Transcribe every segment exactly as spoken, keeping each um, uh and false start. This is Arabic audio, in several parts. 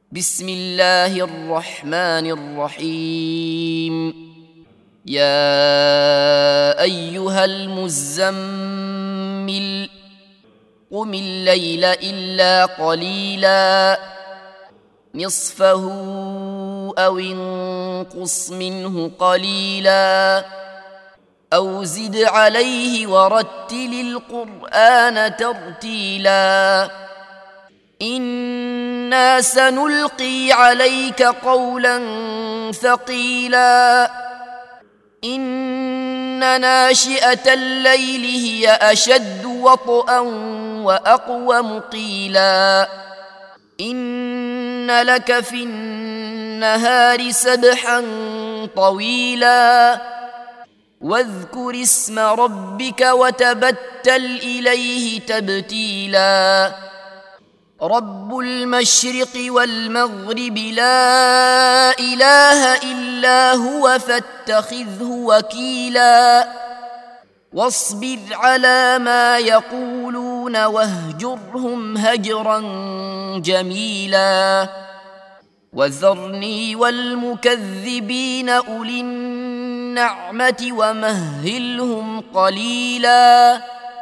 بسم الله الرحمن الرحيم. يا أيها المزمل قم الليل إلا قليلا نصفه أو انقص منه قليلا أو زد عليه ورتل القرآن ترتيلا إنا سنلقي عليك قولا ثقيلا إن ناشئة الليل هي أشد وطئا وأقوم قيلا إن لك في النهار سبحا طويلا واذكر اسم ربك وتبتل إليه تبتيلا رب المشرق والمغرب لا إله إلا هو فاتخذه وكيلا واصبر على ما يقولون واهجرهم هجرا جميلا وذرني والمكذبين أولي النعمة ومهلهم قليلا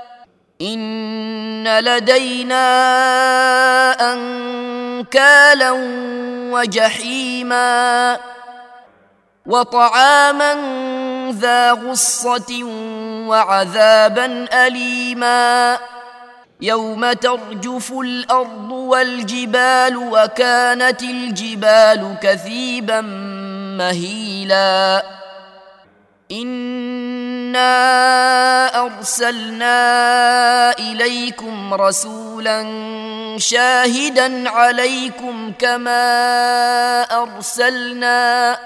إن لدينا أنكالا وجحيما وطعاما ذا غصة وعذابا أليما يوم ترجف الأرض والجبال وكانت الجبال كثيبا مهيلا إنا أرسلنا إليكم رسولا شاهدا عليكم كما أرسلنا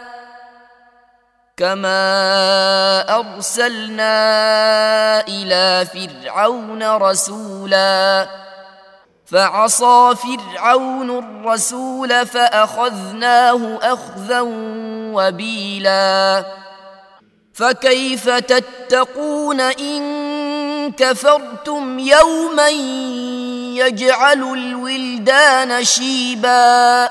كما أرسلنا إلى فرعون رسولا فعصى فرعون الرسول فأخذناه أخذا وبيلا فكيف تتقون إن كفرتم يوما يجعل الولدان شيبا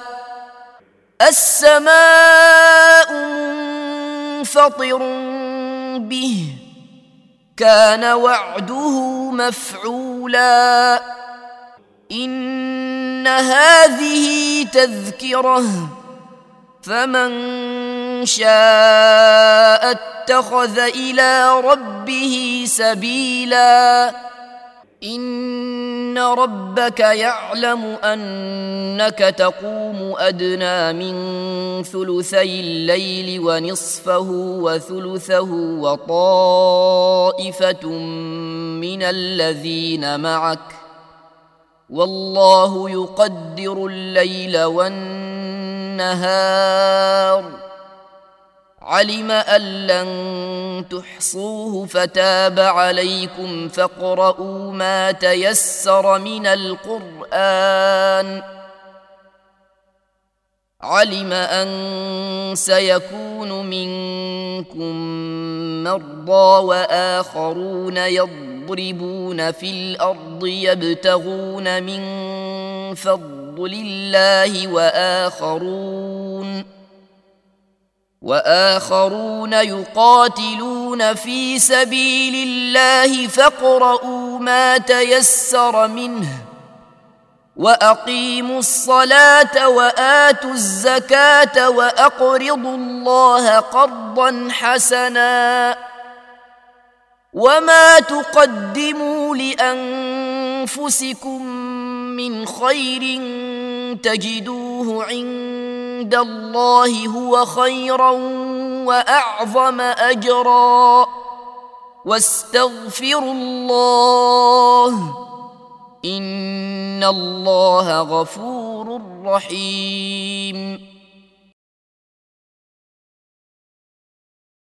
السماء منفطر به كان وعده مفعولا إن هذه تذكرة فمن شاء اتخذ إلى ربه سبيلا إن ربك يعلم أنك تقوم أدنى من ثلثي الليل ونصفه وثلثه وطائفة من الذين معك والله يقدر الليل والنهار علم أن لن تحصوه فتاب عليكم فاقرؤوا ما تيسر من القرآن علم أن سيكون منكم مرضى وآخرون يضربون في الأرض يبتغون من فضل الله وآخرون وآخرون يقاتلون في سبيل الله فاقرؤوا ما تيسر منه وأقيموا الصلاة وآتوا الزكاة وأقرضوا الله قرضا حسنا وما تقدموا لأنفسكم من خير تجدوه عند الله هو خيرا وأعظم أجرا واستغفروا الله إن الله غفور رحيم.